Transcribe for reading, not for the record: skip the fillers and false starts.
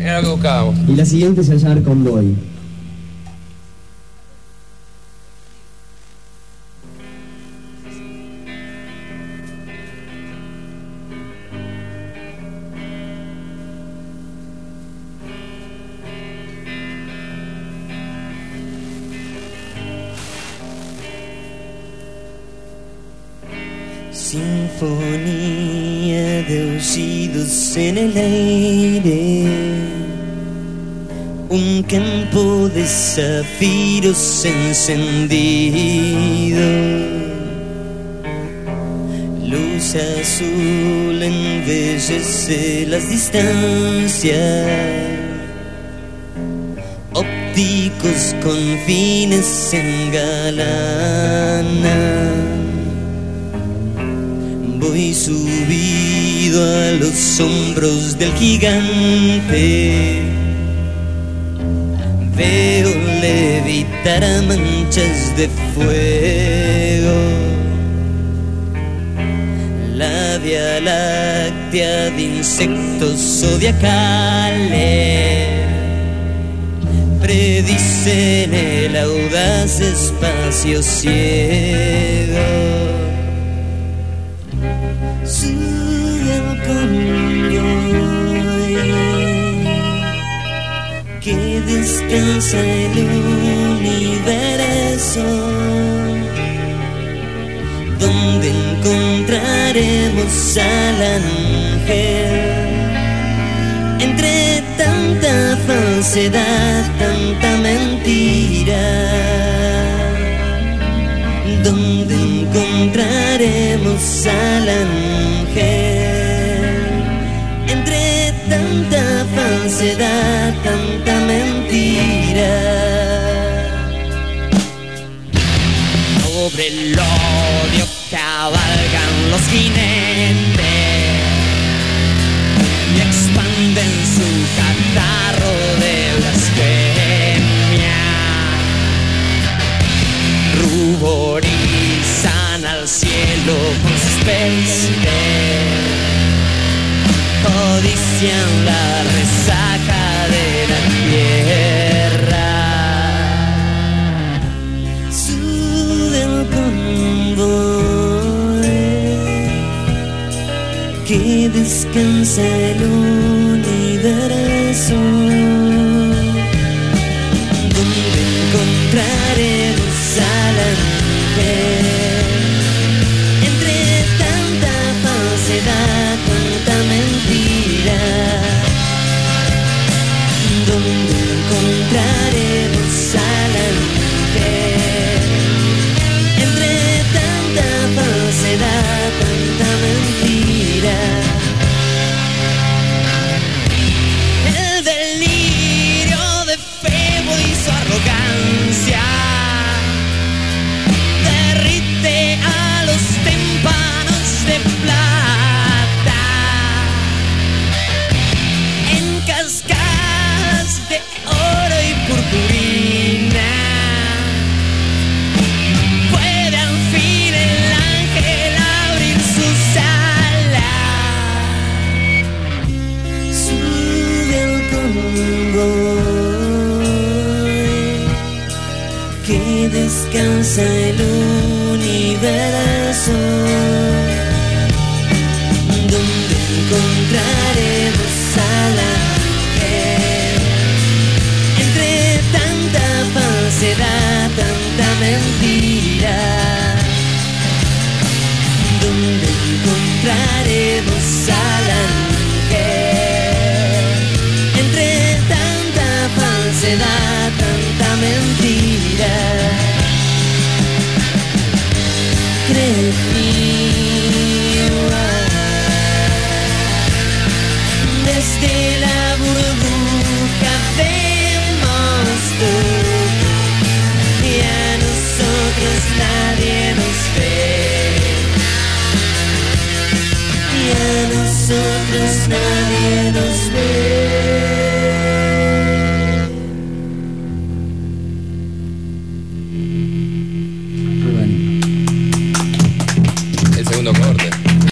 Era lo que buscábamos. Y la siguiente se va a llamar Convoy. Sinfonía de aullidos en el aire, un campo de zafiros encendido, luz azul embellece las distancias, ópticos confines engalanan. Voy subido a los hombros del gigante, veo levitar a manchas de fuego la Vía Láctea de insectos zodiacales. Predicen el audaz espacio ciego. Sube al convoy que descansa el universo, donde encontraremos al ángel entre tanta falsedad, tanta mentira. Donde encontraremos al ángel entre tanta falsedad, tanta mentira. Sobre el odio cabalgan los jinetes y expanden su catarro de blasfemia. Ruborizan al cielo con sus peites, codician la resaca de la tierra. Sube el convoy que descansa el universo, donde encontraremos al ángel entre tanta falsedad, tanta mentira. Donde encontraremos al ángel entre tanta falsedad, tanta mentira. El delirio de Febo y su arrogancia derrite a los témpanos de plata en cascadas de oro y purpurina. Puede al fin el ángel abrir sus alas. Sube el convoy que descansa el universo, donde encontraremos al ángel entre tanta falsedad, tanta mentira. Donde encontraremos al ángel entre tanta falsedad, tanta mentira. Desde la burbuja vemos todo y a nosotros nadie nos ve, y a nosotros nadie nos ve.